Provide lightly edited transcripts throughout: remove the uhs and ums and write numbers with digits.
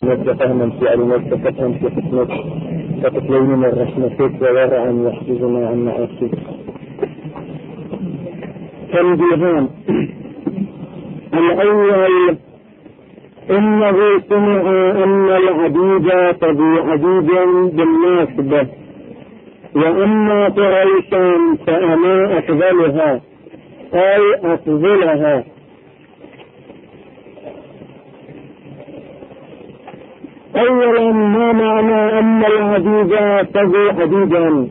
فهما في علمك وفتهم في حكمك وتقليل من رحمتك وورعا يحفظنا عن معاصيك. تنبيهان: الأول إنه سمع أن العبيد تبي عبيد بالناسبة، وأما قريشا فأنا أفضلها أي أفضلها. أولا، ما معنى أن العبيد تبي عبيدا؟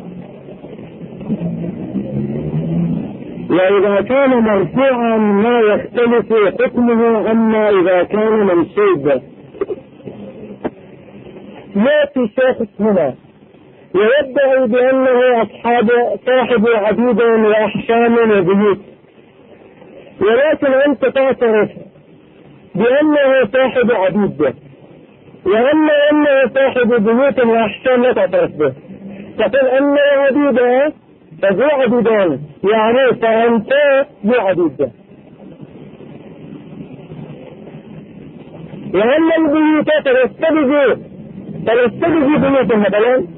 وإذا كان مرفوعا ما يختلف حكمه أما إذا كان منصوبا. يأتي شخص هنا ويدعي بأنه صاحب عبيد وأحشام وبيوت، ولكن أنت تعترف بأنه صاحب عبيد، وأما أنه صاحب بيوت وأحشام لا تعترف به، تقول أنه عبيد فذو عبيدان، يعني فأنت ذو عبيد. وأما البيوت فلستبذي بيوت مثلا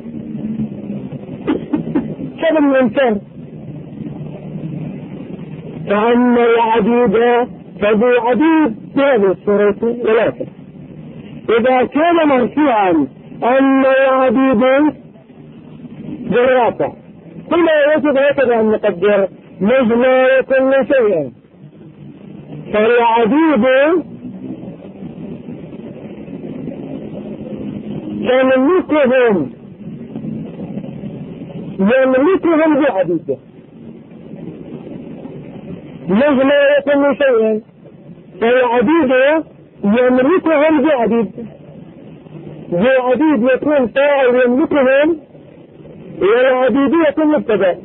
كذا من الإنسان، فأما العبيد فذو عبيد بهذه الصورة. ولكن إذا كان مرفوعا أن العبيد بالرافع، ثم يجب هكذا أن نقدر مهما يكون شيئا، فالعبيد يملكهم بعبيده مهما يكون شيئا، فالعبيد يملكهم بعبيد. ذو عبيد يكون فاعل يملكهم، والعبيد يكون مبتدأ.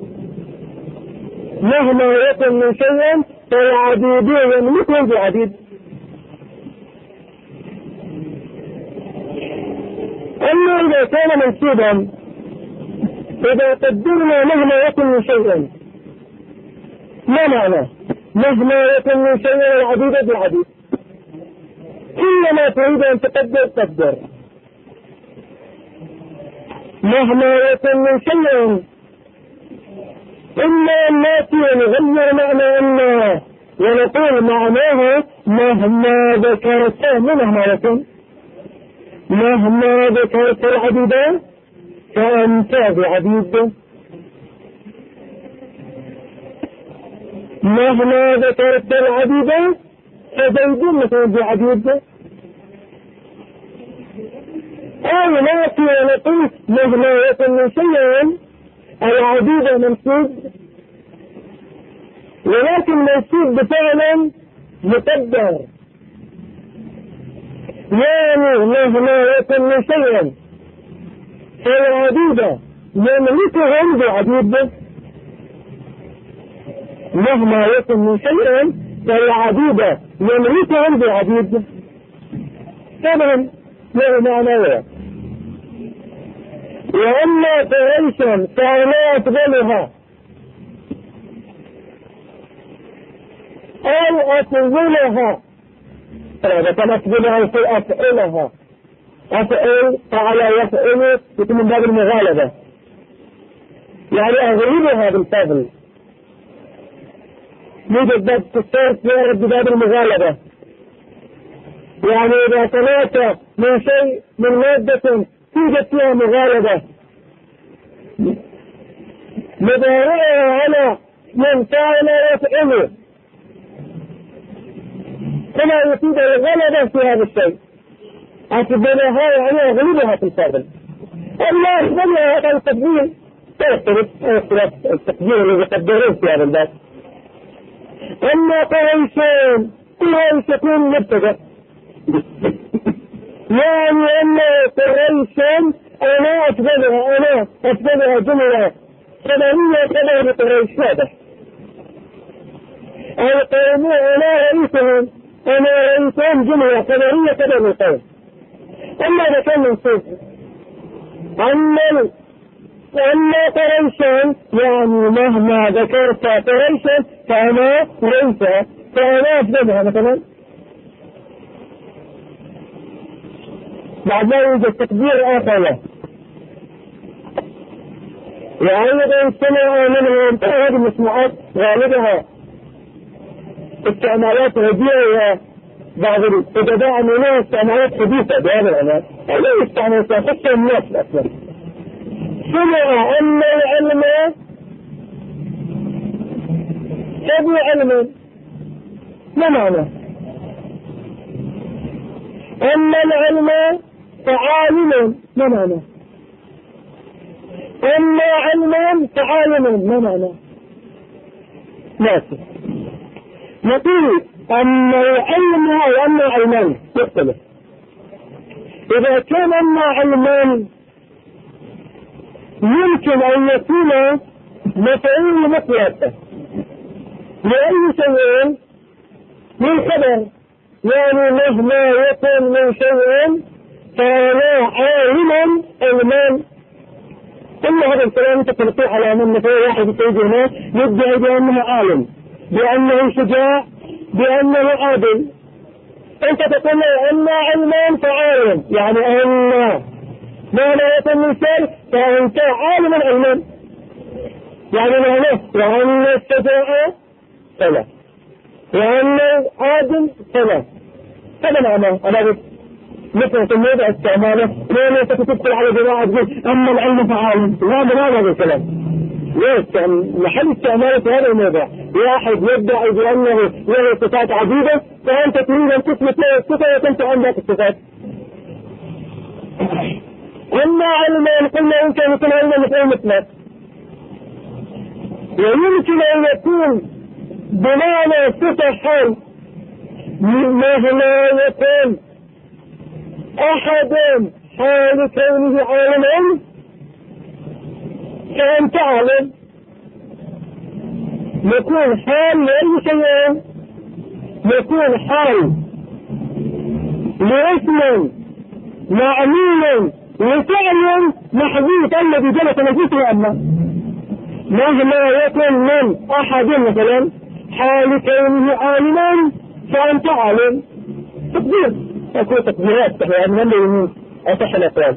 مهما يكن من شيء فالعبيد يملكهم بعبيد. أما إذا كان منصوبا، إذا قدرنا مهما يكن من شيء، ما معنى مهما يكن من شيء العبيد بالعبيد؟ كلما تريد أن تقدر مهما يكن من شيء، إما أن نأتي ونغير معنى أنه ونقول معناه مهما ذكرت مهما يكن، مهما ذكرت العبيد فأنت بعبيد، مهما ذكرت العبيد فزيد مثلا بعبيد. أو نأتي ونقول مهما يكن من شيء العبيد منصوب، ولكن منصوب بفعل مقدر، يعني مهما يكن من شيء فالعبيد يملكهم بعبيد، مهما يكن من شيء فالعبيد يملكهم بعبيد. طبعا له معنى. وأما قريشا فأنا أفضلها أو أفضلها، هذا كان أفضلها في أفعلها، أفعل فعل يفعل يكون من باب المغالبة، يعني أغلبها بالفضل، يوجد باب التصرف يرد بباب المغالبة، يعني إذا صنعت من شيء من مادة توجد فيها مغالبة مضارعها على من فعل يفعله، كما يفيد الغلبة في هذا الشيء. أفضلها يعني أغلبها في الفضل. أما أفضلها هذا التقدير يختلف التقدير الذي قدروه في هذا الباب. أما قريشين قريش تكون مبتدأ، يعني أن قريشين أنا أفضلها جملة خبرية كما قريش واضح. القوم أنا رئيسهم جملة خبرية كما القوم. أما إذا كان منصوب أما قريشا يعني مهما ذكرت قريشا فأنا رئيسها فأنا أفضلها مثلا. بعد ما يوجد تقدير آخر له. وأيضا سمع منهم هذه المسموعات غالبها استعمالات رديئة، بعض الأدباء منها استعمالات حديثة بهذا العنوان، لا يستعمل خاصة الناس أصلا. سمع أن العلم أبو علم، ما معنى؟ أن العلم فعالم، ما معنى؟ أن علما فعالم، ما معنى؟ ناسي. نقول أن العلم وأن علمان يختلف. إذا كان أن علمان يمكن أن يكون مفعول مطلق لأي شيء من خبر، يعني مهما يكن من شيء فأنا عالما علمان. ثم هذا الكلام تطلقوا على من مثلا واحد يتوجهنا يدعي بأنه عالم، بأنه شجاع، بأنه عادل. أنت تقول أن علمان فعالم، يعني أن ما لا يكن من شيء فأنت عالم علمان، يعني معناه وأن الشجاع فلا، وأن عادل فلا. هذا معناه. أنا مثل تنوضع استعماله ليه تدخل على جماعة تقول أما العلم فعالم، هذا هذا الكلام ليش محل استعماله في هذا الموضوع. واحد يدعي بأنه له صفات عديدة فأنت تريد أن تثبت له الصفة وتنسى عن ذات الصفات. أما علما قلنا يمكن يكون علما مثل مطلق، ويمكن أن يكون بمعنى صفة حال، مهما يكون أحد حال كونه عالما فأنت عالم. يكون حال لأي شيء، يكون حال لاسم معمول لفعل محذوف الذي جلس نجيسه أما. مهما يكون من أحد مثلا حال كونه عالما فأنت عالم. تقدير يكون تقديرات يعني من اليمين أصح الأقوال.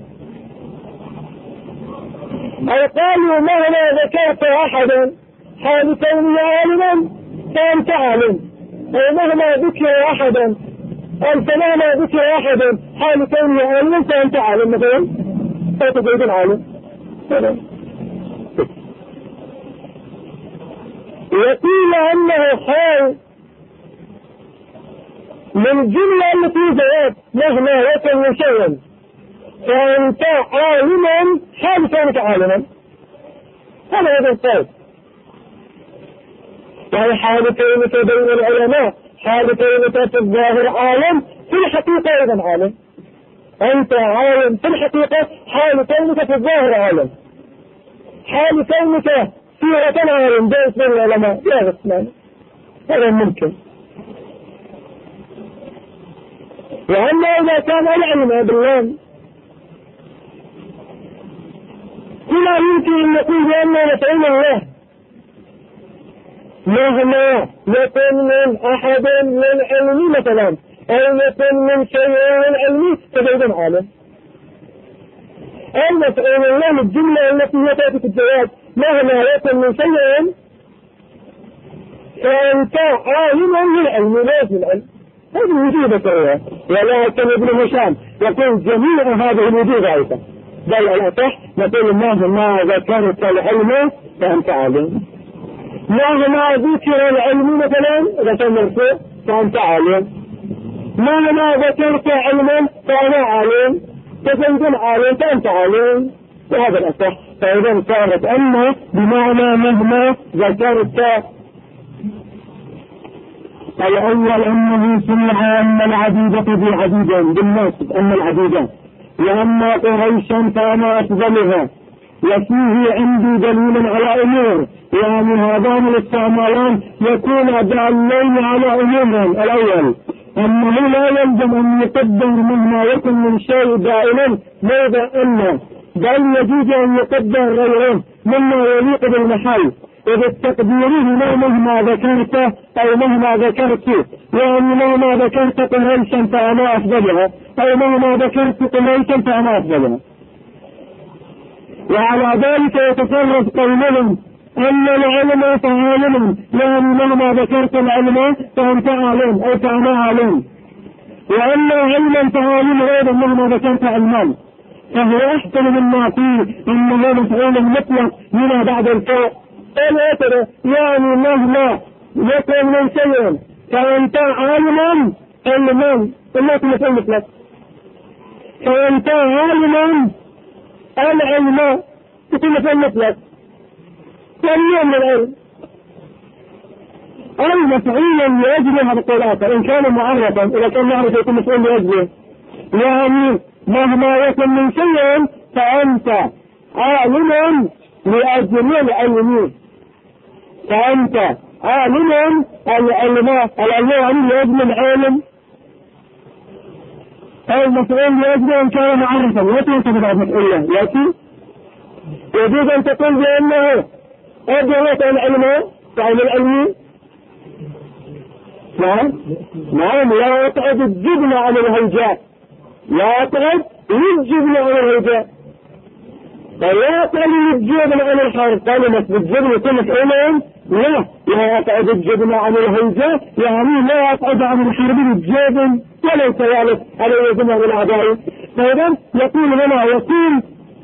أو قالوا مهما ذكرت أحدا حال كونه عالما فأنت عالم، أو مهما ذكر أحدا أو مهما ذكر أحدا حال كونه عالما فأنت عالم مثلا، فتجد العالم. يقول أنه حال من الجملة التي زاد مهما يكن من شيء فأنت عالما حال كونك عالما. هذا هو القول. يعني حال كونك بين العلماء، حال كونك في الظاهر عالم، في الحقيقة أيضا عالم. أنت عالم في الحقيقة، حال كونك في الظاهر عالم، حال كونك صيغة عالم جالس بين العلماء لا غسمان. هذا ممكن. وأما إذا كان العلم بالله كما يمكن أن نقول بأنه مفعول الله، مهما يكن من أحد من علمي مثلا أو يكن من شيء من علمي فبعيدا عالم. المفعول الله الجملة التي هي تأتي في الجواب مهما يكن من شيء فأنت عالم من علم لازم العلم. هذه وجوبة هو، ولكن ابن هشام يقول جميع هذه الوجوبة أيضا، بل الأصح نقول مهما ذكرت العلم فأنت عالم، مهما ذكر العلم مثلا إذا كان مرفوع فأنت عالم، مهما ذكرت علما فأنا عالم، فزيد عالم فأنت عالم، وهذا الأصح. فإذا صارت أما بمعنى مهما ذكرت. الأول أنه سمع أن العديدة بعديدين بالناسب، أن العديدة، وأما قريشا فأنا أفضلها، وفيه عندي دليل على أمور، يعني هذان الاستعمالان يكون دالين على أمور. الأول أنه لا يلزم أن يقدر مهما يكن من شيء دائما ماذا أنه، بل يجوز أن يقدر غيره مما يليق بالمحل، إذا تقديره مهما ذكرت أو مهما ذكرت، يعني مهما ذكرت قريشا فأنا أفضلها، أو مهما ذكرت قليلا فأنا أفضلها. وعلى ذلك يتصرف قولهم أن العلم فعالم، يعني مهما ذكرت العلم فأنت عالم أو فأنا عالم، وأن علما فعالم أيضا مهما ذكرت علما، فهو أحسن مما فيه إنه مفعول مطلق هنا بعد الفاء. قال يعني مهما يكن من شيء فأنت عالما علما، إنه مفعول مطلق، فأنت عالما العلم تكون مفعول مطلق، واليوم من العلم المفعولا لأجلها بقول آخر إن كان معرفا، إذا كان معرفة يكون مفعول لأجله، يعني مهما يكن من شيء فأنت عالم لأجل العلم، فأنت عالم العلم يعني لأجل العلم، أو مفعول لأجله إن كان معرفا يأتي تبع مفعوله يأتي. يجوز أن تقول بأنه أجلت العلم فعل العلم. نعم لا يقعد الجبن عن الهيجاء، لا يقعد الجبن عن الهيجاء، فلا يقعد الجبن عن الحرب. كلمة بالجبن يكون مفعولين، لا يقعد الجبن عن الهيجاء يعني لا يقعد عن الحرب الجبن وليس ذلك على يجمع الأعداء. فإذا يقول لنا يكون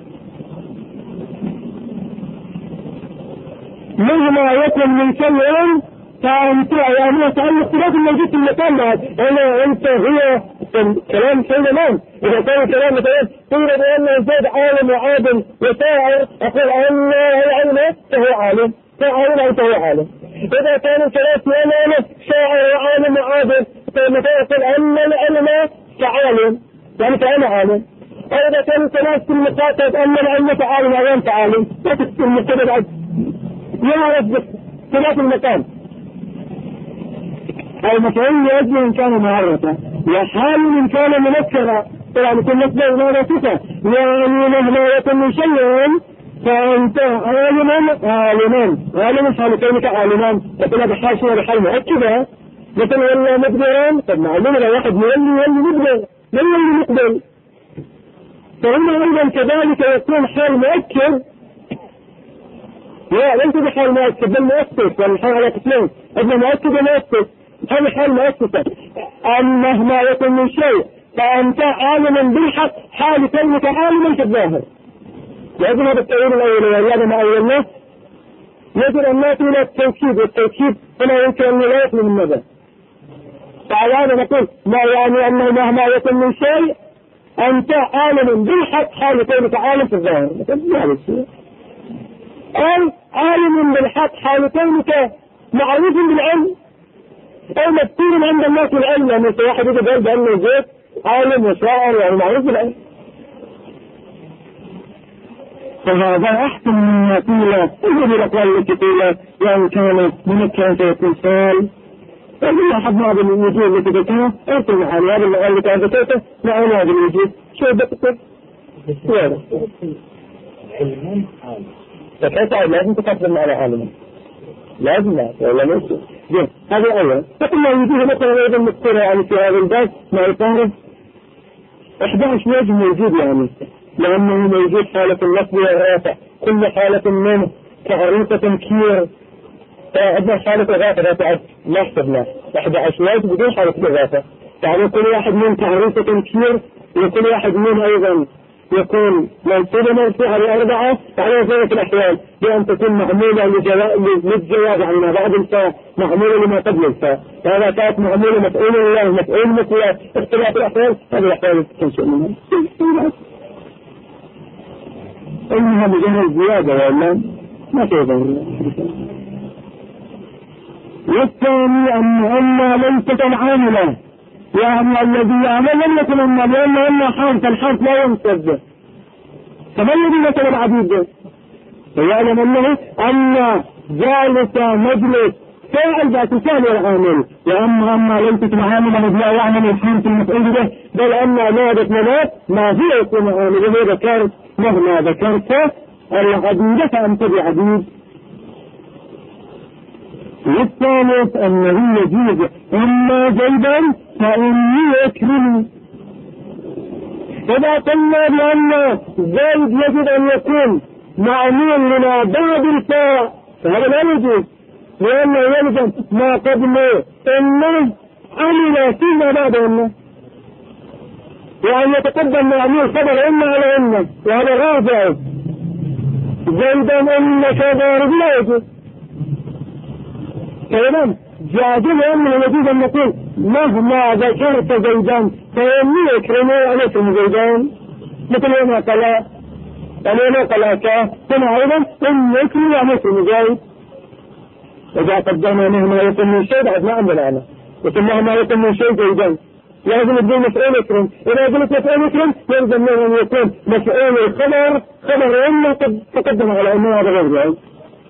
مهما يكن من شيء فأنت يعني يتعلق خلاف الموجود في المكان بعد. أنت هي كلام سيدنا مان، إذا كان كلام مثلا تقول بأن زيد عالم وعادل وشاعر، أقول أن العلم فهو عالم، فعالم أو فهو عالم. إذا كان الكلام أنا شاعر وعالم وعادل فمثلا يقول أن العلم كعالم يعني فأنا عالم. إذا كان الكلام في المقاطب أن العلم كعالم أو أنت عالم، لا تكتب المكتب عد يعرف بخلاف المكان. المفعول لأجل إن كان معرفا، وحال إن كان منكرا طبعا يكون نسبة إلى صفة، يعني مهما يكن من شيء فأنت عالما حال كونك عالما، لكن هذا حال شيء بحال مؤكدة مثلا ولا مقدرا. طب معلوم لو واحد يولي مقدر من يولي مقدر، فهم أيضا كذلك يكون حال مؤكد، لا ليس بحال مؤكد بل مؤسس، والحال على قسمين أجل مؤكد ومؤسس. هذا حال مؤسسة أن مهما يكن من شيء فأنت عالما بالحق حال كونك عالما في الظاهر. لأجل هذا التأويل الأول والرياضة ما أولناه يجب أن نأتي إلى التوكيد، والتوكيد هنا يمكن أن لا يخلو من ماذا. فعلى هذا نقول ما يعني أنه مهما يكن من شيء أنت عالم بالحق حال كونك عالم في الظاهر، أو عالم بالحق حال كونك معروف بالعلم أو مذكور عند الناس العلم، يعني في واحد يجب يقول بأنه زيت عالم وشاعر يعني معروف بالعلم. فهذا أحسن من يقول إذن الأقوال التي قيل يعني كان منكرا فيكون سال، فإذن أحد بعض الوجوه التي ذكرها أرسل على هذا المقال التي ذكرته معنا هذا الوجوه شو بكتب لا علم عالم، فكيف لازم تقدم على عالم لازم لا ولا نفسه هذا أول. فقلنا يجيه مثلا أيضا مذكرة يعني في هذا الباب مع الفارغ 11 وجه موجود، يعني لأنه موجود حالة اللفظ والرافع، كل حالة منه كعروسة تنكير، فعندنا حالة الرافع رافعة ما حسبنا 11 وجه بدون حالة الرافع، يعني كل واحد من كعروسة تنكير، وكل واحد من أيضا يكون منصوبة مرفوعة لأربعة على ذلك الأحوال بأن تكون معمولة للجواب عن بعض الفاء، معمولة لما قبل الفاء، فهذا كانت معمولة مفعول الله مفعول مثل اختلاف الأحوال، هذه الأحوال تنشئ منها إنها مجرد زيادة وإلا ما تظهر. والثاني أن ليست العاملة، يعني الذي يعمل لم يكن أما لأن حرف الحرف لا ينصب، فما الذي مثل العبيد ويعلم أنه أن جالس مجلس فاعل باعتسال العامل، وأما ليست العاملة لا يعمل الحرف المفعول به، بل أن مادة منات ما هي يكون عامل وهو ذكرت مهما ذكرت العبيد فأنت بعبيد. والثالث أنه يجوز أما زيدا فإني أكرم، إذا قلنا بأن زيد يجب أن يكون معمول لما بعد الفاء فهذا لا يجوز، لأنه يلزم ما قبله إنه عمل فيما بعد إنه، وأن يتقدم معمول خبر إنه على إنه، وهذا غير جائز. زيدا إنك ضارب لا يجوز. فإذا جادل أنه يجوز أن نقول مهما ذكرت زيدان فإني أكرمه عليكم زيدان، مثل ما قال ألينا قلاكا كما أيضا إن يكرم عليكم زيد. إذا قدمنا مهما يكون من شيء بعد ما عندنا أنا، لكن مهما يكون من شيء زيدان لازم يكون مفعول يكرم. إذا قلت مفعول يكرم يلزم منه أن يكون مفعول الخبر خبر إنه قد تقدم على أنه هذا غير جائز.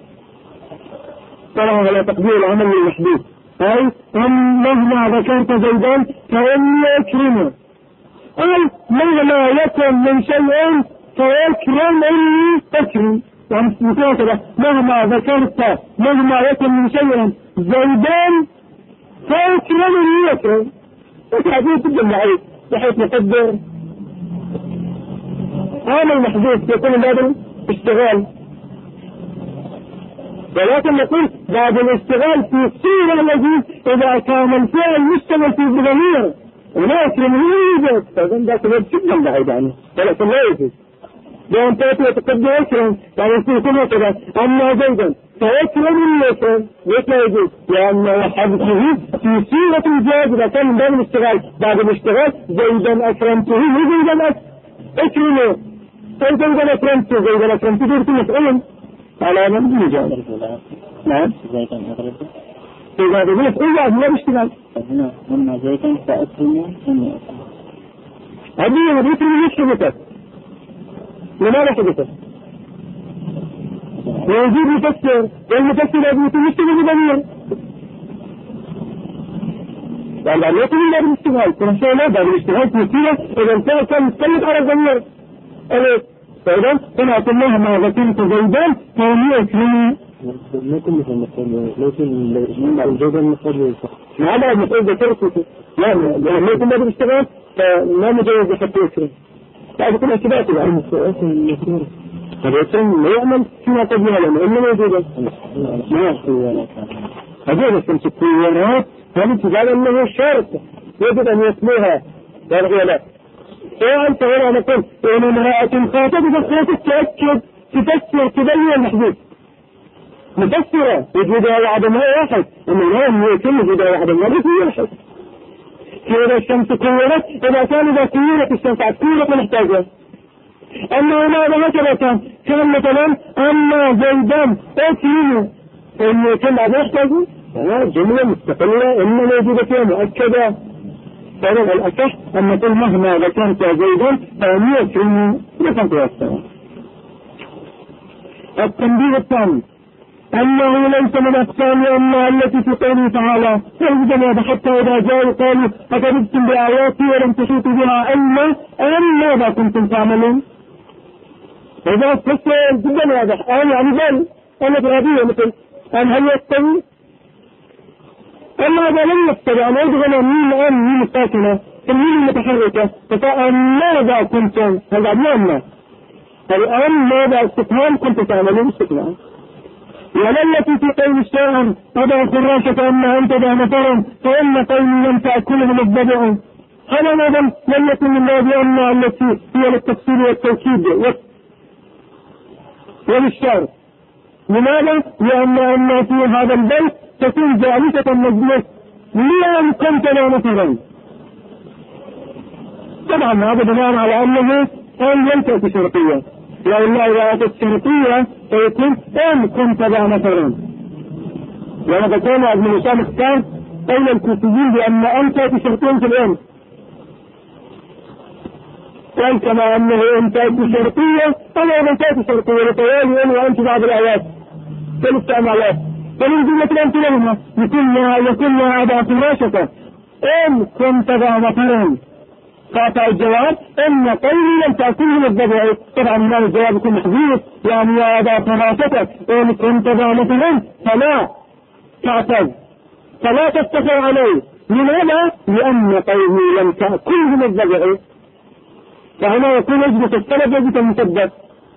طبعا على تقدير العمل للمحدود، أي مهما ذكرت زيدان فإني أكرمه، أي مهما يكن من شيء فيكرم إني أكرم. يعني مثل كذا مهما ذكرت مهما يكن من شيء زيدان فيكرم إني أكرم. الحديث جدا بعيد بحيث نقدر عمل محدود يكون باب اشتغال، ولكن نقول بعد الاشتغال في الصورة التي إذا كان الفعل مشتغل في الضمير ولا يكرم يوجد، فإذن ذاك الوقت جدا بعيد عنه، ولكن لا يجوز لأن تأتي وتقدر يكرم، يعني يصير كل كذا أما زيدا فيكرم اليكرم ليس لا يجوز، لأنه حدثه في صورة الجاز إذا كان من باب الاشتغال. بعد الاشتغال زيدا أكرمته وزيدا أكرمه، فزيدا أكرمته زيدا أكرمته يكون مفعول على من يجاز. نعم إذا قلت إلا هو الاشتغال هنا مما زيدا فأكرمه إني أكرمه، هذه هديث من حدثت. لماذا حدثت؟ ويجيب مفسر، والمفسر يجب أن يشتغل بضمير، يعني لا يكون إلا بالاشتغال. كل شيء لا بعد الاشتغال في سيرة إذا كان مستند على الضمير. فإذا كما قلناها مع ذكرت زيدان فهم يكرمون. لا كل شيء مستند، لكن زيدان مستند هذا المفروض ذكرته، لا لما يكون بعد الاشتغال فلا مجرد حتى يكرم. بعد كل اعتباط العلم فالإنسان لا يعمل فيما قد يعلم إنما يجوز. هذول السمسكيات هذه تجعل أنه شرط يجب أن يسموها والغيالات. أنت هنا نقول إن امرأة خاطبة تتأكد تفسر تبين المحدود مفسرة وجودها وعدمها واحد، أما الآن يتم وجودها وعدمها بكل واحد. كيف الشمس كورت إذا كان إذا كورت الشمس كورت محتاجة. أما هنا هكذا كان مثلا أما زيدان أكرمه إنه يتم بعد محتاجة جملة مستقلة إنه موجودة فيها مؤكدة. فهذا الأصح أن نقول مهما ذكرت زيدان فإنه يكرمه لكن توسع. التنبيه الثاني أنه ليس من أقسام أما التي في قوله تعالى فإذا حتى إذا جاءوا قالوا أكذبتم بآياتي ولم تحيطوا بها علما أم ماذا كنتم تعملون. إذا فسر جدا واضح يعني بل أنا برابية مثل أن هل يستوي أما هذا لم يستوي أنا أدغل مين الساكنة المين المتحركة فقال ماذا كنتم هذا أبنى الآن ماذا استفهام كنتم تعملون استفهام. ولا التي في قول الشاعر أضع فراشة أما أنت ذا نفر فإن قوم لم تأكلهم الضبع. هذا أيضا لم يكن من باب أما التي هي للتفسير والتوكيد وللشعر. لماذا؟ لأن في هذا البيت تكون جالسة مجلس لأن كنت ذا نفرا. طبعا هذا بناء على أنه أن لم تأتي شرطية، لأن إذا أتت شرطية فيكون أن كنت ذا نفرا. وهذا كان ابن هشام اختار قول الكوفيين بأن أن تأتي شرطية في الأمر، قال كما أنه أن تأتي شرطية أنا أن تأتي شرطية لطوالي أن وأنت بعض الآيات فالاستعمالات فمن جملة الأمثلة يكون أبا فراشة أن كنت ذا نفرا فأتى الجواب أن قولي لم تأكلهم الضبع. طبعا ما الجواب يكون محذوف يعني يا أبا فراشة إن كنت ذا نفرا فلا تعتذ فلا تستطيع عليه. لماذا؟ لأن قولي لم تأكلهم الضبع. فهنا يكون يجلس السند يجلس المسدس.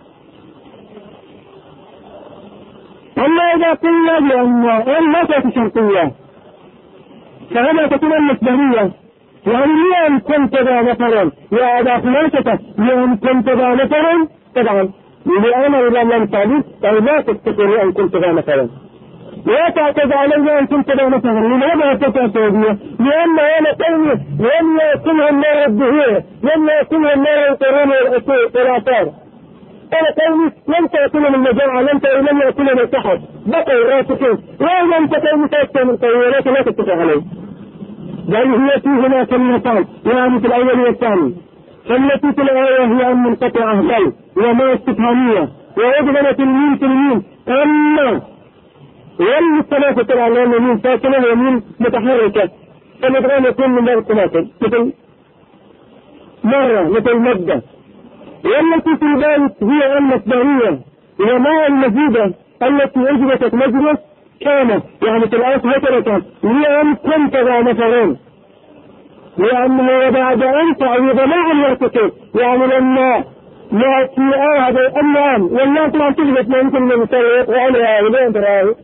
أما إذا قلنا بأن لا تأتي شرطية فهنا تكون المصدرية، يعني لأن كنت ذا مثلا يا أبا خلاصة لأن كنت ذا مثلا طبعا لأنا إذا لم تعليق أو لا تستطيع أن كنت ذا مثلا لا تعتد علي أن كنت ذا مثلا. لماذا تتأتي؟ لأن أنا قومي لم يكنها النار الدهية، لم يكنها النار القرون والآثار. أنا قومي لم تأكلهم المجاعة، لم يأكلهم السحر، بقوا راسكين لا لم تكن متأكد من قوي ولكن لا تتفق عليه. بل هي في هنا كلمتان يعني في الأول والثاني. فالتي في الآية هي أن منقطعة بل وما استفهامية وأدغمت الميم في الميم أما والثلاثة طبعا لأن الميم ساكنة وميم متحركة فالإدغام يكون من باب الثلاثة مثل مرة مثل مدة. والتي في ذلك هي المصدرية وما المزيدة التي أجبتت مجلس كانت يعني في الآية هكذا لأن كنت ذا مثلا لأنه بعد أن تعوض مع الارتكاب يعني لما يأتي هذا الآن والله طبعا تجبت ما يمكن أن يسوي وعليها ولين تراه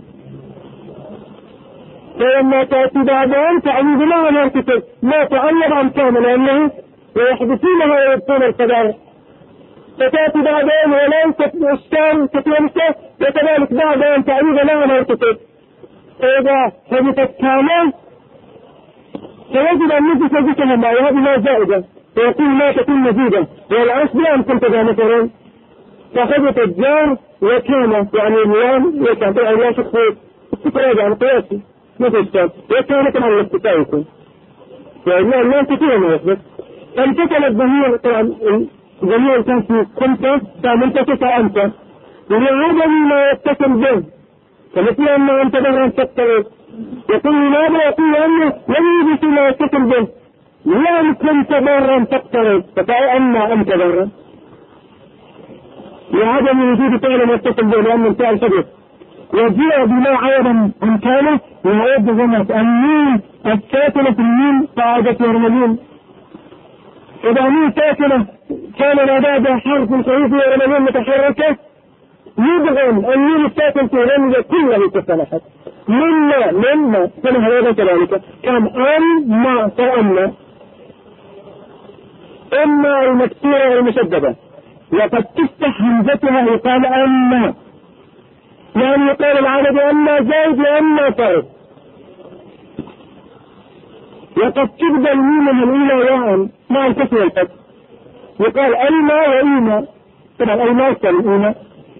فلما تأتي بعد أن تعوض مع الارتكاب ما تعوض عن كامل لأنه ويحدثونها ويبطون القدر فتأتي بعد أن ولن تتوشتان تتوشتان وكذلك بعد أن تعوض مع الارتكاب فإذا حدثت كامل فيجب أن نجد وجهها معي هذه ما زائدة ويقول ما تكون مزيدة والعصر أن كنت ذا مثلا فخذت الجار وكان يعني اللام وكان أو لا شخصية استقراج عن قياسي مثل الشام وكان كمان الاستقاء يكون فإنه اللام كثيرا ما يثبت فانتقل الضمير طبعا الضمير كان في كنت فمنتصف أنت ولعدم ما يتصل به فمثل أنه أنت ظهرا تكترت يقول لماذا يقول أنه لم يجلس ما يتصل به لأن كنت ضرا تقترب فكأن أنت ضرا لعدم وجود فعل ما يتصل به لأن الفعل شبه وجاء بما عوضا عن كانه وعوض بغمت الميم الساكنة في الميم قاعدة يرملين إذا ميم ساكنة كان ما بعد حرف صحيح يرملين متحركة يبغم الميم الساكن في رمزة كله تصلحت مما سنة هذا كذلك كان ما فأما إما المكسورة والمشددة وقد تفتح همزتها يقال أما يعني يقال العدد أما زائد لأما فارق وقد تبدأ الميمة الأولى واء مع الكسر والفتح يقال ألما وإيما طبعا ألما أكثر الأولى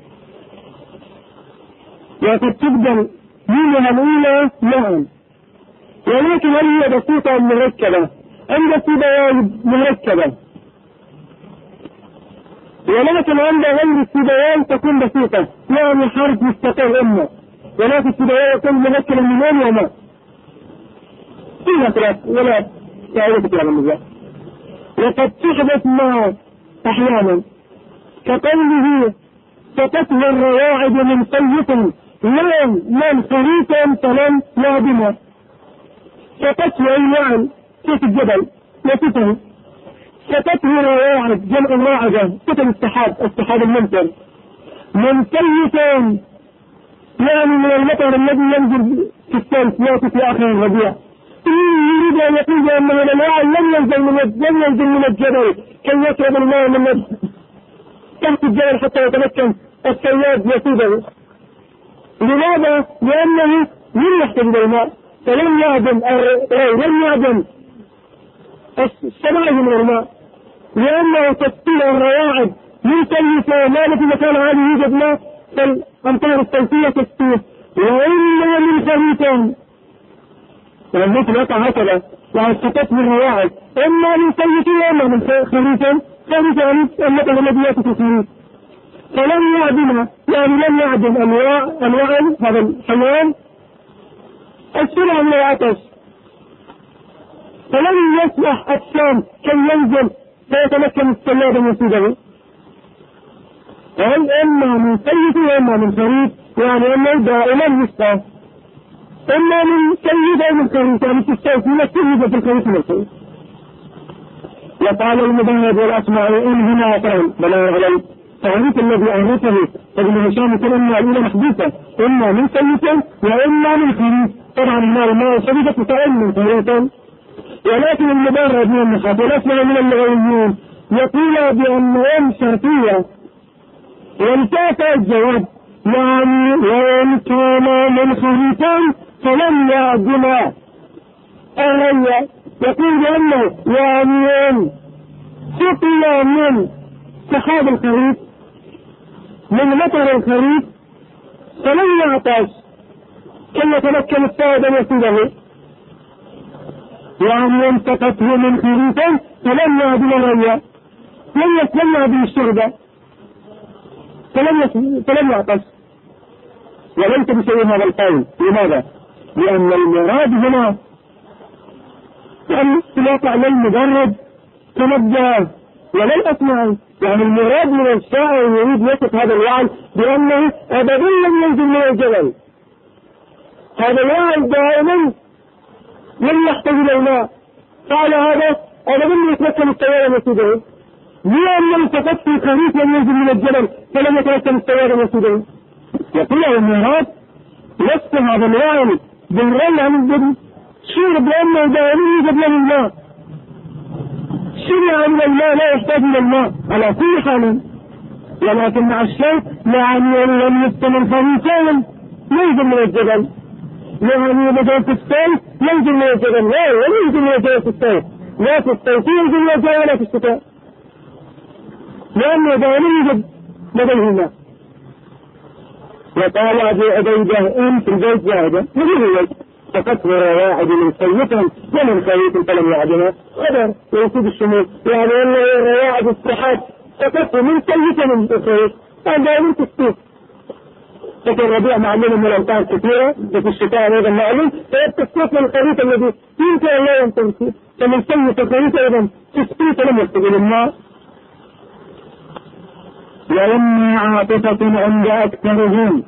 وقد تبدأ ميمها الأولى واء ولكن هي بسيطة مركبة عند السبيان مركبة ولكن عند غير السبيان تكون بسيطة يعني حرف مستقل أمه ولكن السبيان يكون مركبا من وين وما فيها ثلاث ولا تعرف كلام المزاح وقد تحدث ما أحيانا كقوله فتتلى الرواعد من طيف لم خريطا فلم نادما فتتلى الوعن كيف الجبل وتتلى فتتلى الرواعد جمع الراعدة تتلى السحاب الممتل من طيفين يعني من المطر الذي ينزل في الثلث يأتي في آخر الربيع يريد أن يقول بأن الوعن لم ينزل من الجبل كي يشرب الماء من تحت الجبل حتى يتمكن الصياد يصيبه. لماذا؟ لأنه لم يحتاج إلى الماء فلم يعدم السماء من الماء لأنه تسطيع الرواعد يمكن ما التي مكان هذه يوجد ماء فالأمطار الصيفية تسطيع وإلا من خريطين والناس يقع هكذا وعسكت من الرواعد إما من صيفين إما من خريطين خريطين المطر الذي يأتي في الخريط فلم يعدمها يعني لم يعدم أنواع هذا الحيوان السرعة من العطش فلم يصلح أجسام كي ينزل فيتمكن السياد من يصيده هل إما من سيد وإما من خريط يعني إما دائما يسقى إما من سيد أو من خريط يعني تستوى من السيد في الخريط من الخريط وقال المبارد والأسماعي إن هنا قول بلا علي تعريف الذي أعرفه ابن هشام كلمة الأولى محدوثة إما من سيئة وإما من خريف. طبعا ما شريفة تتعلم من خريفا، ولكن المبارد من النحاة والأسماعي من اللغويين يقول بأنهم شرطية، وانتهى الجواب يعني وإن كان من خريفا فلم يعدنا أهلية. يقول بأنه يعني سقي من سحاب الخريف من مطر الخريف فلم يعطش كي يتمكن الصائد أن يصيده، يعني انتقته من خريفا فلم يعدل ريا لم يعدل الشربة فلم يعطش. وليس بشيء هذا القول. لماذا؟ لأن المراد هنا أن تلاقى على المجرد تنبه ولا الأسماعي. يعني المراد من الشاعر يريد يصف هذا الوعي بأنه أبدا لم ينزل من الجبل. هذا الوعي دائما لم يحتاج إلى الماء، فعلى هذا أبدا يتمكن السيارة مسيده، لأن التفت في الخريف لم ينزل من الجبل فلم يتمكن السيارة مسيده. يقول المراد نفس هذا الوعي بالري عن الجبل شرب لأنه دائما يوجد له الماء، شرع من الماء لا يحتاج إلى الماء على كل حال. ولكن مع الشيء يعني لم يستمر خريفين ينزل من الجبل، يعني بدأ في الصيف ينزل من الجبل، لا ينزل من الجبل في الصيف، لا في الصيف ينزل من الجبل ولا في الشتاء، لأنه دائما يوجد لديه الماء. وقال أبو عبيدة إن في البيت زاهدة مجرد فكثر واحد من سيئة ومن خريف فلم يعدنا خبر ويكون الشمول، يعني أنه رواعد الصحات فكثر من سيئة من خريف هذا من تسكيت. ففي الربيع معلوم من الأوطان كثيرة، وفي الشتاء أيضا معلوم، فالتسكيت من الخريف الذي يمكن أن لا ينتهي، فمن سيئة الخريف أيضا تسكيت لم يستقل الماء. وإني عاطفة عند أكثرهم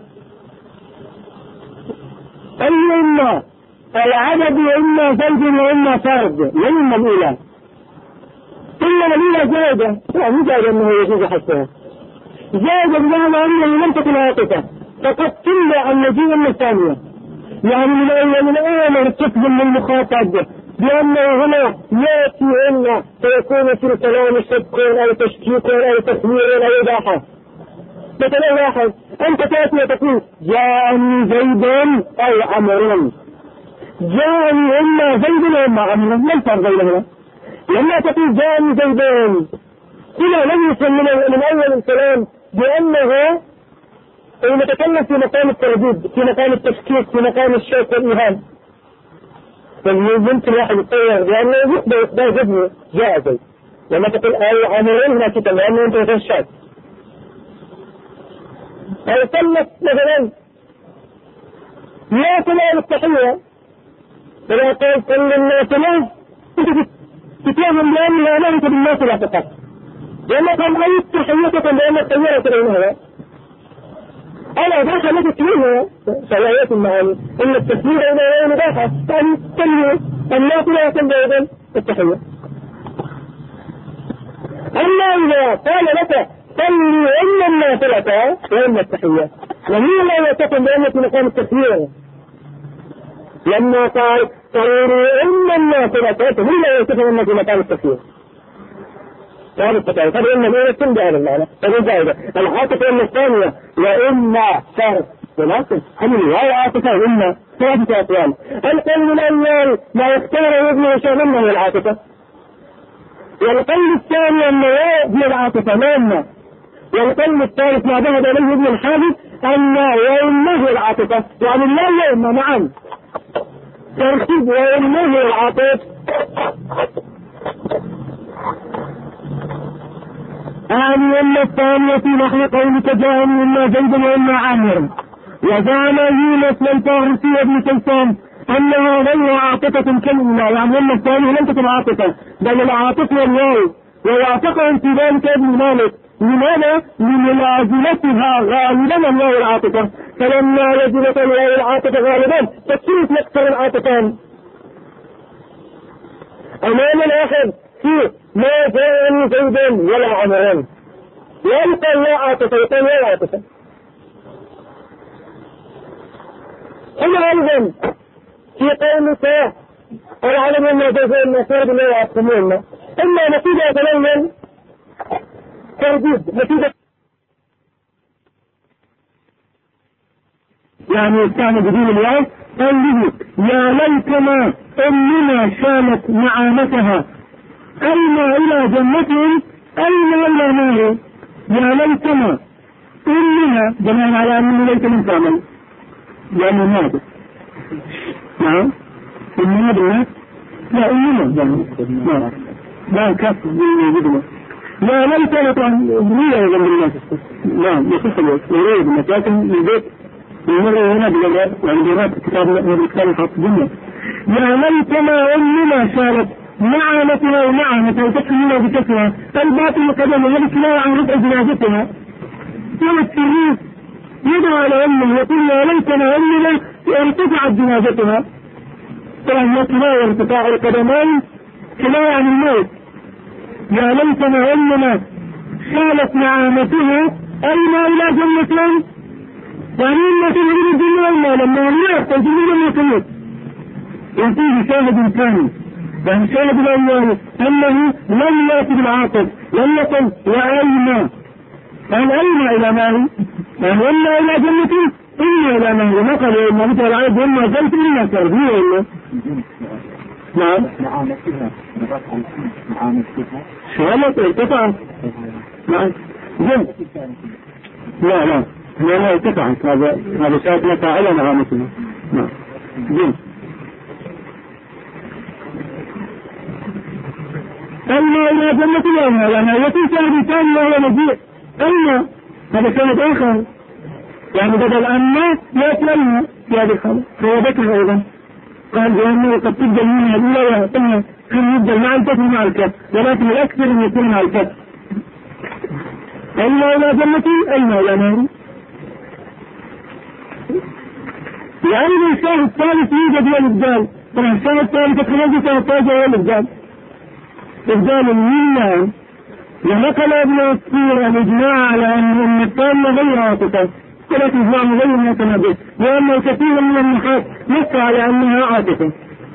إما العدد وإما زوج وإما فرد وإما الأولى. إما الأولى زادة يعني زادة أنه يجوز حسنها زادة بمعنى أنه لم تكن عاطفة فقد تمنع عن مجيء من الثانية، يعني من الأول تقبل من المخاطب بأنه هنا يأتي إلا فيكون في الكلام شك أو تشكيك أو تخمير أو إباحة. مثلا واحد أنت تأتي وتقول جاءني زيد أو عمر، جاءني إما زيد وإما عمر، ما الفرق بينهما؟ لما تقول جاءني زيدان هنا لم يكن من أول الكلام بأنه المتكلم في مقام الترديد، في مقام التشكيك، في مقام الشك والإيهام. فممكن واحد يتصور بأنه يخبر جبنه جاء زيد، لما تقول أو عمرين هنا كتب لأنه أنت يتشعب أو صلت مثلا لا تنال التحية إذا قلت كل الناس لا تتهم لأنها أمامك بالناس لا فقط، لأنك هم أي تحيتكم لأنك تغيرت بينها أنا باحة التي تتمنها سوايات المعاني إن التسمير إلى يوم باحة يعني تنمي الناس لا تنبغي التحية. أما إذا قال لك صلي إلا النافلة وإلا التحية ومين لا يتكن بأنك مقام التسمير لما قال صلي إلا النافلة فمين لا يتكن بأنك مقام التسمير هذا التكاليف هذا إما مين يتم بهذا المعنى هذا زائدة العاطفة إما الثانية وإما صار ولكن حمل هاي عاطفة وإما ثلاثة أقوال. القول الأول ما يختار ابن هشام أنه العاطفة، والقول الثاني أنه ابن العاطفة ما إما، والقول الثالث ما ذهب إليه ابن الحافظ أنه وإنه العاطفة يعني لا وإما معا ترتيب وإنه العاطفة. إما الثانية في نحو قولك جاءني إما زيد وإما عامر. وزعم يونس الفارسي ابن كيسان أنها غير عاطفة كلمة، يعني إما الثانية لم تكن عاطفة بل العاطفة الواو، ويعتقد في ذلك ابن مالك. لماذا؟ لملازمتها غالبا الواو العاطفة، فلما لزمت الواو العاطفة غالبا فكيف نكسر العاطفان. أمام الآخر في ما جاءني زيدا ولا عمرا، يلقى لا عاطفتين ولا عاطفة. هنا أيضا في قومك العالم ما جزاء المسار لا يعصمون، إما نتيجة تماما ترديد، نتيجة يعني يستعمل بدون الواو. قال له يا ليتنا أمنا شالت نعامتها أين إلى جنتهم أين إلى نار. يا ليتنا أمنا بناء على أن ليت من تعمل يعني ماذا؟ نعم أمنا بالناس لا أمنا لا كافر يجبنا لا ليتنا طبعا هي جنب الناس نعم يصح يريد الناس لكن البيت يمر هنا بجراء يعني جراء كتاب الخاص بالله. يا ليتنا أمنا شالت نعمتها ونعمتها وتكفينا بكثرة الباطل قدم يبكنا عن رفع جنازتها والتريف يدعو على أمه يقول يا ليتنا أمنا ارتفعت جنازتها. طبعا يكنا ارتفاع القدمين كناية عن الموت. يا ليتنا أمنا شالت نعمتها أين إلى جنتهم يعني إما تنهي الدنيا إلا لما لا تجميل ما تموت. وفيه شاهد ثاني يعني شاهد الأول أنه لم يأتي بالعاطف لم يقل وأين قال أين إلى ماهي يعني إلا إلى جنة إلا إلى ماهي ما قال إما مثل العيب إما جلت إلا كربية إلا نعم شالت ارتفعت نعم جنت لا لا ارتفعت هذا شاهد لك على نعامتنا نعم جنت أين إلى جنة الأمة يعني يكون شاهد ثاني وهو مجيء أين هذا شاهد آخر يعني بدل أن يتلم في هذه الحالة فهو ذكر أيضا قال بأنه قد تبدل منها الأولى ويعطيها كان يبدل مع الكتب مع الكتب ولكن الأكثر أن يكون مع الكتب. أين إلى جنة أين إلى نار. يعني الشاهد الثالث يوجد هو الإبدال. طبعا الشاهد الثالث تخرج سنتاجه هو الإبدال إبدال منا ونقل ابن السير الإجماع على أن التام غير عاطفة ولكن إجماع غير متنبه لأن كثير من النحاة نص على أنها عاطفة.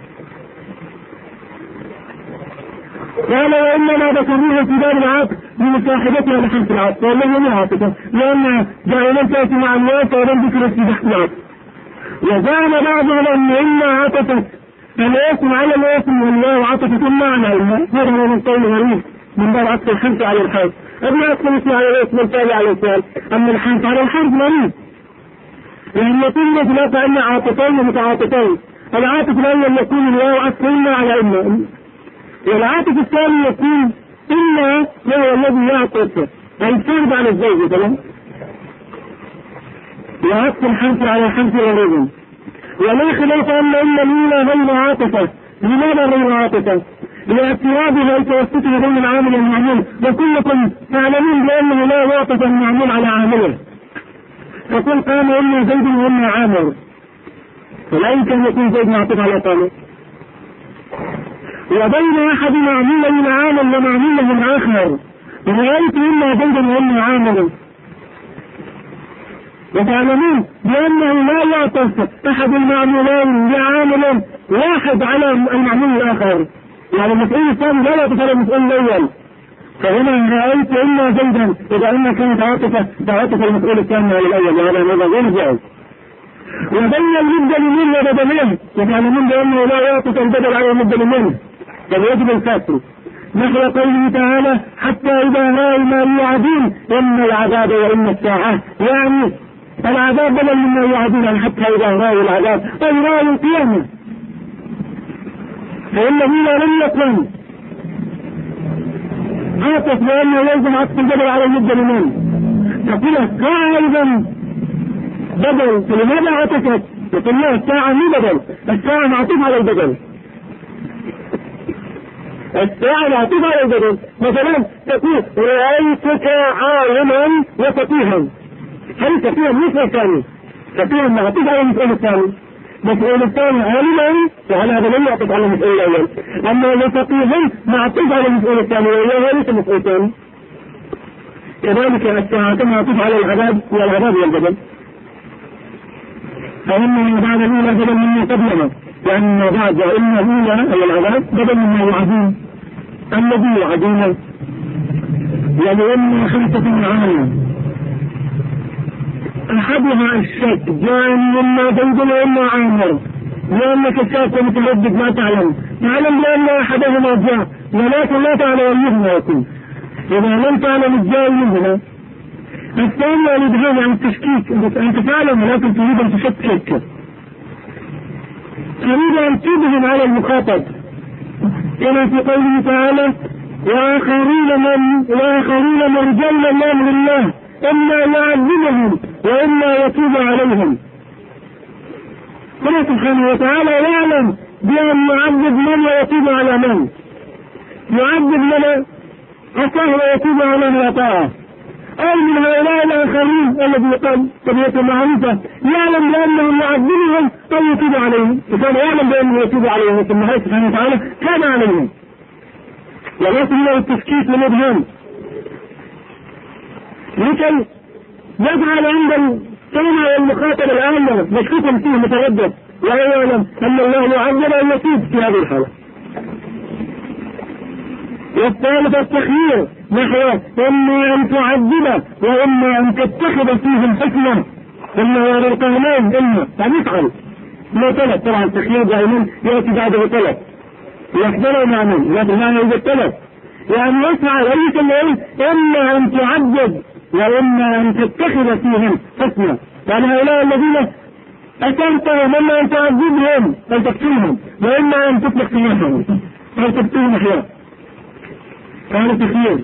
قال وإنما ذكروها في باب العاطفة بمصاحبتها لحمس العاطفة والله هي عاطفة لأن جعلنا تأتي مع الناس ولم ذكر في بحث العاطفة. وزعم بعضهم أن إما عاطفة الاسم على الاسم والله عطفة معنى هذا هو من قول غريب من باب عطف الحنف على الحرف. ابن عطف الاسم على الاسم والتالي على الفعل أما الحنف على الحرف غريب لأن يكون مثل أن عاطفين متعاطفين. العاطف الأول يكون الواو عطف إما على إما والعاطف الثاني يكون إما هو الذي يعطف الفرد على الزوج تمام وعطف الحنف على الحنف غريب. ولا خلاف أن الأولى غير عاطفة. لماذا غير عاطفة؟ لاعتراضها وتوسطها بين العامل والمعمول وكلكم تعلمون بأنه لا يعطف المعمول على عامله فقل قام إما زيد وإما عامر فلا يمكن يكون زيد معطوف على قامه. وبين أحد معمولين عامل ومعموله آخر ورأيت إما زيد وإما عامر وتعلمون بأنه لا يعطف أحد المعمولين بعامل واحد على المعمول الآخر يعني المسؤول الثاني لا يعطف على المسؤول الأول فهنا رأيت إما زيدا إذا إما كانت تعاطف المسؤول الثاني على الأول وهذا غير جائز. وبين المبدل منه وبدلين وتعلمون بأنه لا يعطف البدل على المبدل منه فيجب الكسر نحو قوله تعالى حتى إذا رأوا ما يوعدون إما العذاب وإما الساعة يعني العذاب بدل مما يوعدون حتى إذا رأوا العذاب أي رأوا القيامة فالذين لم يكن عاطف لأنه يلزم عطف البدل على المبدل منه تقول الساعة أيضا بدل فلماذا عطفت؟ يقول لا الساعة مو بدل الساعة معطوف على البدل الساعة معطوف على البدل مثلا تقول رأيتك عالما وفقيها هل فقيها مثل الثاني فقيها معطوف على المثل الثاني مسؤولتان عالما وعلى هذا لم يعطف على المسؤول الأول، أما لفقيها معطف على المسؤول الثاني وهي ليس مسؤولتان. كذلك الساعة معطف على العذاب والعذاب والبدل، فإن بعد الأولى بدل مما قبلها، لأن بعد إن الأولى أي العذاب بدل مما يعدون الذي يعدونه، ولأن 5 عام أحدها الشك جاء مما زيد وإما عامر، لأنك شاك متردد ما تعلم بأن أحدهما جاء ولكن لا تعلم أيهما يكون. إذا لم تعلم الجاء منهما الثاني الإبهام عن التشكيك، أنت تعلم ولكن تريد أن تشكك، تريد أن تبهم على المخاطب، كما في قوله تعالى وآخرين من جل من الله إما يعذبهم وإما يتوب عليهم. الله سبحانه وتعالى يعلم بأن يعذب من ويتوب على من، يعذب من عصاه ويتوب على من أطاعه، أي من هؤلاء الآخرين الذي قال طبيعة معروفة يعلم بأنه يعذبهم أو يتوب عليهم، فكان يعلم بأنه يتوب عليهم، ثم الله سبحانه وتعالى كان عليهم، ولكن له التشكيك والإبهام لكي يجعل عند السامع والمخاطب الآمر مشكوكا فيه متردد، وهو يعلم أن الله يعذب أن يتوب في هذه الحالة. والثالث التخيير نحو إما أن تعذب وإما أن تتخذ فيهم حكمة، إما هذا القانون إما يعني يفعل ما طلب. طبعا التخيير دائما يأتي بعده طلب يحضره معمول، لكن معنى إذا الطلب يعني يفعل أي شيء، إما أن تعذب وإما أن تتخذ فيهم حكمة، يعني هؤلاء الذين أتمتهم إما أن تعذبهم أو تقتلهم وإما أن تطلق سماحهم أو تبتهم أحياء. كان تخيير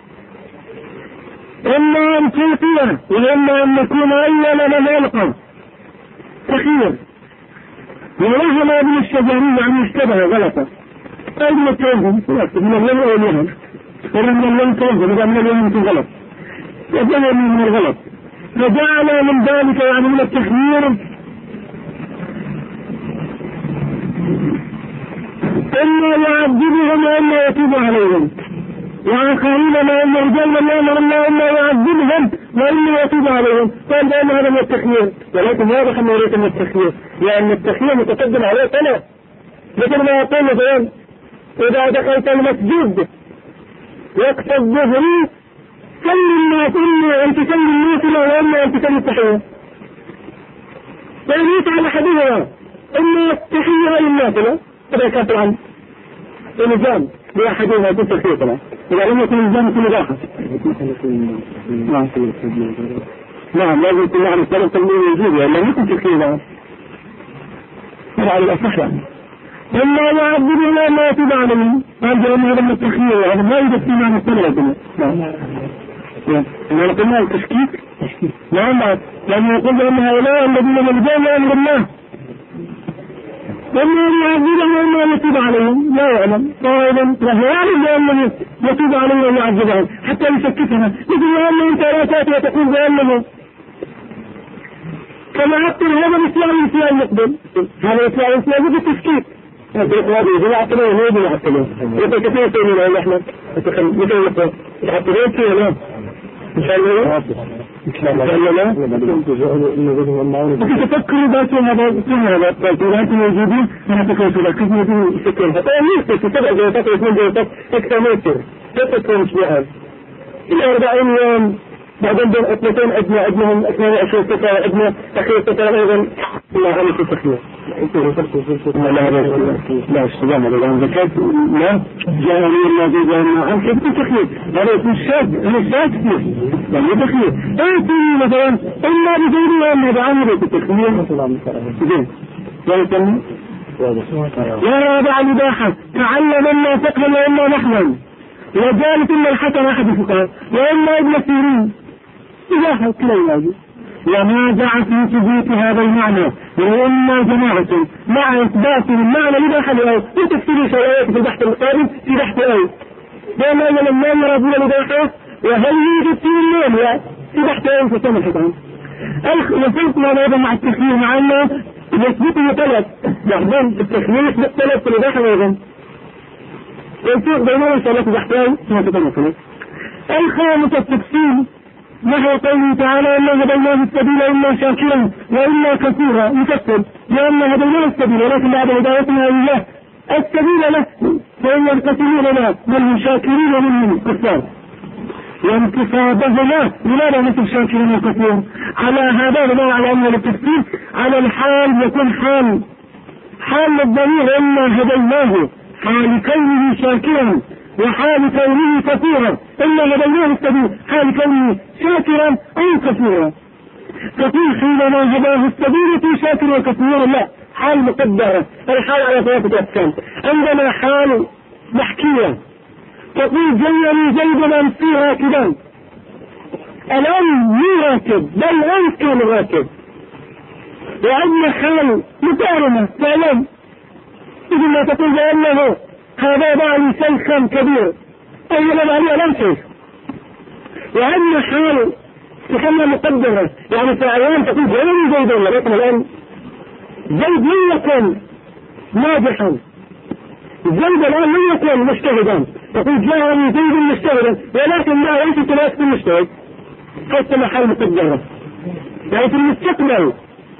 إما أن تلقيه وإما أن نكون أول من يلقى تخيير. ولهم ابن الشجري عن اشتبه غلطة أجل التوزن من اليوم أو اليوم ولم اليوم توزن إذا من اليوم في غلط وجعل من الغلط، فجعل من ذلك يعني من التخيير إما يعذبهم وإما يتوب عليهم، وآخرين ما إما رجال الله إما يعذبهم وإما يتوب عليهم، قال بأن هذا من التخيير، ولكن واضح أنه ليس من التخيير، لأن التخيير متقدم عليه طلب. مثل ما يقول مثلا إذا دخلت المسجد وقت الظهر صلي الناس إما أن تصلي النافلة وإما أن تصلي التحية، يعني يفعل أحدهما إما التحية أو النافلة، هذا كان طبعا النظام لأحدهما يكون تخيير طبعا، إذا لم يكن النظام يكون راحة. نعم لازم يكون معنى السلام تنمية وجود، يعني لم يكن تخيير هذا على الأصح يعني. إما يعذبهم وإما يتوب عليهم، هذا من التخيير، هذا ما يوجد في معنى السلام. إذا قلنا التشكيك نعم، لأنه يقول أن هؤلاء الذين يلجون أمر الله إما يعذبهم وإما يتوب عليهم لا يعلم، فأيضا وهو يعلم بأنه يتوب عليهم ويعذبهم حتى يشككنا، مثل أنه أنت لا تأتي وتقول بأنه كما عطل هذا الإسلام يقبل، هذا الإسلام يقبل التشكيك. هذا يعطلون ويجب يعطلون يقول كثير سيئين أولا إحنا مثل يعطلون فيه لا إن شاء الله تفكروا بس هذا ولكن موجودين أنا تكون كذا كيف يجب يفكرون حتى يمكن تتبع جواتك ويكون جواتك أكثر ميتر تتكون مش بهذا إلى 40 يوم بعدين بين أثنتين أجنهم 22 سنة أجنة أخير سنة أيضا الله عليك التخيير لا السلام عليكم ذكرت لا جاهلي الذي جاهلنا عن كيف التخيير هذا يكون شاد أنا شاد فيه يعني تخيير أعطي مثلا إلا بزيري وإما بعمل التخيير زين لا يسمي لا يضع الإباحة تعلم إما فقها وإما نحوا وذلك إن الحسن أحد الفقهاء وإما ابن سيرين إباحة كلا يلاجي ونازع في ثبوت هذا المعنى وإما جماعة مع إثبات المعنى الإباحة لأي وتفسير شيئات في البحث القادم في بحث أي بما لما يرادون الإباحة وهل يوجد في المعنى في بحث أي فسام الحكام وفرقنا أيضا مع التخيير مع أنه يثبته ثلاث بعدين التخليص بالثلاث في الإباحة أيضا والفرق بينهم ثلاث أحكام ما تتمثل. الخامسة التفصيل نحو قوله تعالى إنا هديناه السبيل إما شاكرا وإما كفورا يفسر لأن هديناه السبيل ولكن بعد هدايتنا إياه السبيل له فإن ينقسمون له من شاكرين ومن كفار وانتصابهما لماذا مثل شاكرين وكفور على هذا بناء على أن التفسير على الحال يكون حال الضمير إما هديناه حال كونه شاكرا وحال كونه كفورا إلا هديناه السبيل حال كونه شاكرا أو كفورا ففي حينما هداه السبيل في شاكر وكفور لا حال مقدرة الحال على ثلاثة أقسام. عندنا حال محكية تقول جيني زيدا في راكبا الآن مو راكب بل أنت كان راكب وعندنا حال مقارنة فعلا إذن ما تقول بأنه هذا بعلي شيخا كبير أي لم علي لم شيخ وعندنا حال تسمى مقدرة يعني في أيام تقول جيني زيدا ولكن الآن زيد لن يكون ناجحا زيد الآن لن يكون مجتهدا تقول جاءني زيد مجتهدا ولكن لا ليس تناسب المجتهد فاسمى حال مقدرة يعني في المستقبل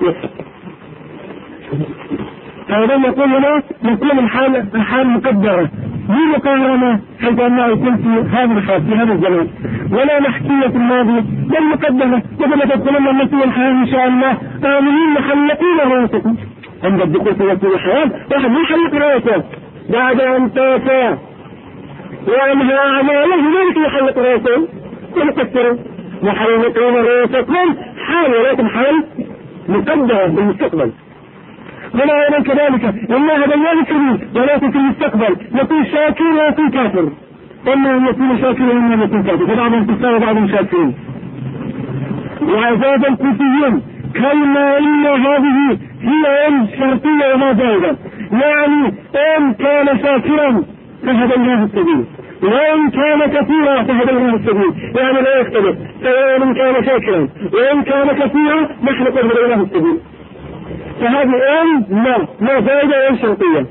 هذا يقول لنا نقول الحال مقدرة دي مقارنة حيث أنه يكون في هذا الحال في هذا الزمان ولا محكية في الماضي بل مقدمة وكما تدخلون النسي الحياة إن شاء الله آمنين محلقين رؤوسكم عند الدخول في وقت الحياة واحد يحلق رؤوسه بعد أن توفى وأنهى أعماله ذلك يحلق رؤوسه ومكسره محلقين رؤوسكم حال ولكن حال مقدمة بالمستقبل ولا أيضا كذلك إما هديناه السبيل ولكن في المستقبل يكون شاكر ويكون كافر إما أن يكون شاكر وإما أن يكون كافر فبعضهم كفار وبعضهم شاكرين. وعزاد الكوفيين كلمة إن هذه هي إن شرطية وما زائدة يعني إن كان شاكرا فهديناه السبيل وإن كان كثيرا فهديناه السبيل يعني لا يختلف سواء إن كان شاكرا وإن كان كثيرا نحن قد هديناه السبيل فهذه إن ما زائدة وإن شرطية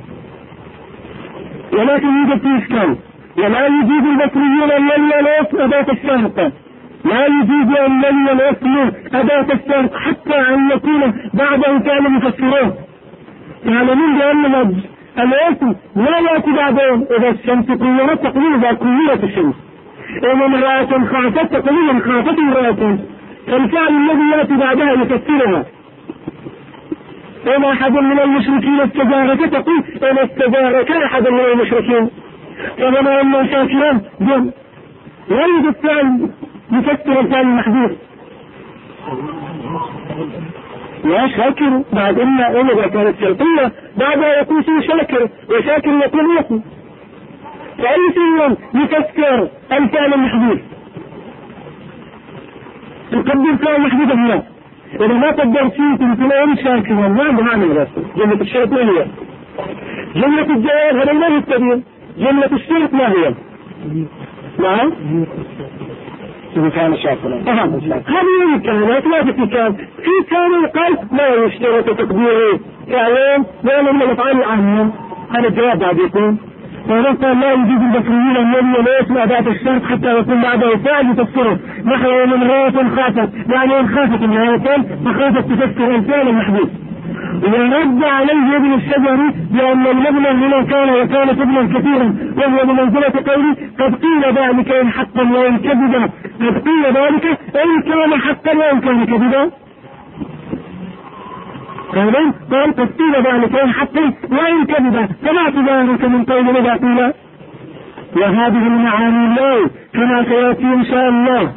ولكن يوجد في إشكال ولا يجيز البصريون أن يلي الاسم أداة الشرط لا يجيز أن يلي الاسم أداة الشرط حتى أن يكون بعده كانوا مفسرون يعلمون بأن الاسم لا يأتي بعدهم إذا الشمس كلمت تقول إذا كلمت الشمس إذا امرأة خافت تقول إن خافت امرأة فالفعل الذي يأتي بعدها يفسرها إن أحد من المشركين استجارك تقول إن استجارك أحد من المشركين فهنا إن شاكرا جم يريد الفعل يفسر الفعل المحذوف لا شاكر بعد إلا إذا كانت شرطية بعدها يكون شيء شاكر وشاكر يكون اسم فأي شيء يفسر الفعل المحذوف يقدر فعل محذوف هنا إذا ما قدر شيء تلقون شاكرا ما بمعنى الرسول جملة الشرط ما هي جملة الجواب هذا الله السبيل جملة الشرط ما هي نعم إذا كان شاكرا هذه الكلمات لا في كان في كان يقال لا يشترط تقديره كعلم ولا من الأفعال العامة هذا الجواب بعد يكون ونقول لا يجوز البصريين أن يلي لا يسمع أداة الشرط حتى يكون بعده فعل يفسره نحو من امرأة خافت يعني إن خافت امرأة فخافت تفسر الفعل المحدود ورد عليه ابن الشجري بأن المبنى هنا كان وكانت ابنا كثيرا وهو بمنزلة قوله قد قيل ذلك إن حقا وإن كذبا قد قيل ذلك إن كان حقا وإن كان كذبا قال قد قيل ذلك إن حقا وإن كذبا فما اعتبارك من قول ماذا قيل وهذه المعاني الله كما سيأتي إن شاء الله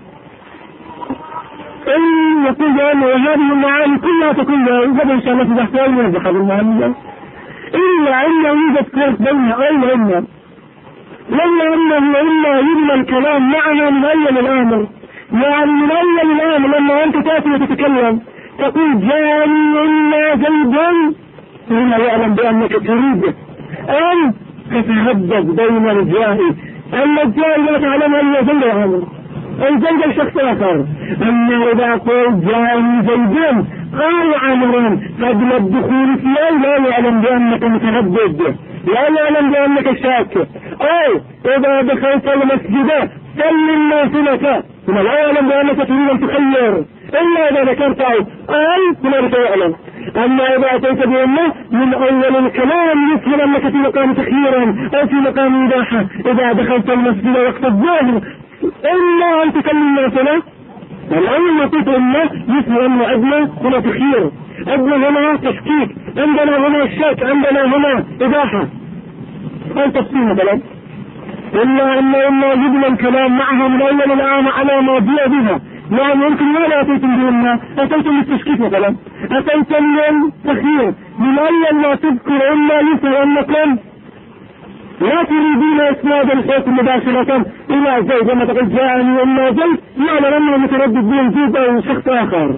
إن يقول بأنه وهذه المعاني كلها تكون هذا إن شاء الله في بحث يوضح هذه المعاني إلا أنه يوجد فرق بينها أين إلا أنه إلا يبنى الكلام معنا من أول الأمر يعني من أول الأمر لما أنت تأتي وتتكلم تقول جاني إلا زيدا هنا يعلم بأنك تريد أن تتردد بين الجاهل أما الجاهل لا تعلم أن زيد الأمر الزيد شخص آخر أما إذا قلت جاني زيدا أو عمرا قبل الدخول فيه لا يعلم بأنك متردد، لا يعلم بأنك شاك، أو إذا دخلت المسجد صل النافلة ثم لا يعلم بأنك تريد أن تخير إلا إذا ذكرت أي هنالك يعلم. أما إذا أتيت بأنه من أول الكلام يسهل أنك في مقام تخييرا أو في مقام إباحة، إذا دخلت المسجد وقت الظهر إلا أن تكلم النافلة، الأول ما قلت إنه يسهل أنه عندنا هنا تخيير، عندنا هنا تشكيك، عندنا هنا الشك، عندنا هنا إباحة أو تفصيل مثلا. إلا أنه يجب الكلام معها من أول الآن على ما جاء بها، يعني يمكن ولا أتيتم بهن، أتيتم بالتشكيك مثلا، أتيتم للتخيير من أول ما تذكر إلا يسهل أنكم لا تريدون إسناد الخوف مباشرة إلى زيد، لما تقول جاءني إلا زيد يعلم أنه متردد بين زيد أو شخص آخر،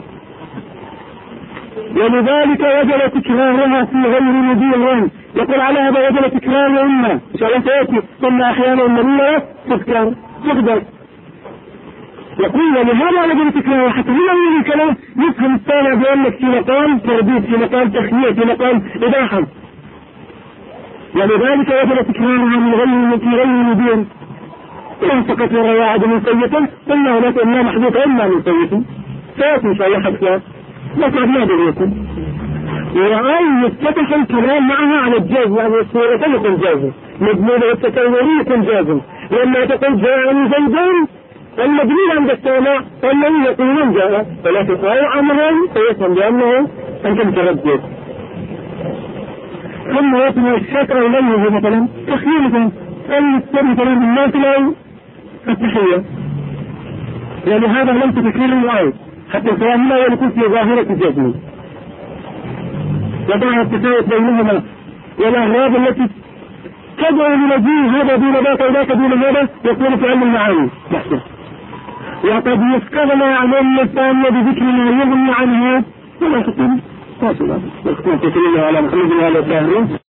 ولذلك وجب تكرارها في غير مدير. يقول على هذا وجب تكرار إما إن شاء الله سيأتي ثم أحيانا النبي تذكر تقدر. يقول ولهذا وجب تكرارها حتى من أول الكلام يفهم الثاني بأنك في مقام ترديد، في مقام تخيير، في مقام إباحة، ولذلك وجب تكرارها من غير مدير. إن فقط روى عدم سيئا قلنا هناك إما محدود إما من سيئا سيأتي إن شاء الله حتى لا تعد يكون وأن يفتتح الكلام معها على الجاز، يعني الصورة يكون جازم، مضمون التكوري يكون جازم. لما تقول جاءني زيدان المدلول عند السامع أنه يقولون جاء، ولكن أو أمرا فيفهم بأنه أنت متردد. ثم يتم الشكر إليه مثلا تخييرا أن يستر مثلا الناس له التحية، يعني هذا لم تتكرر الآية حتى الكلام لا يكون في ظاهرة الجزم، وضع التفاوت بينهما والأغراض التي تدعو لنجيه هذا دون ذاك وذاك دون هذا يكون في علم المعاني نحسه. وقد يفكرنا عن أن الثانية بذكر ما يغني عنها ولا تكون واصلة. واختار تكريمها على محمد وعلى الظاهرين.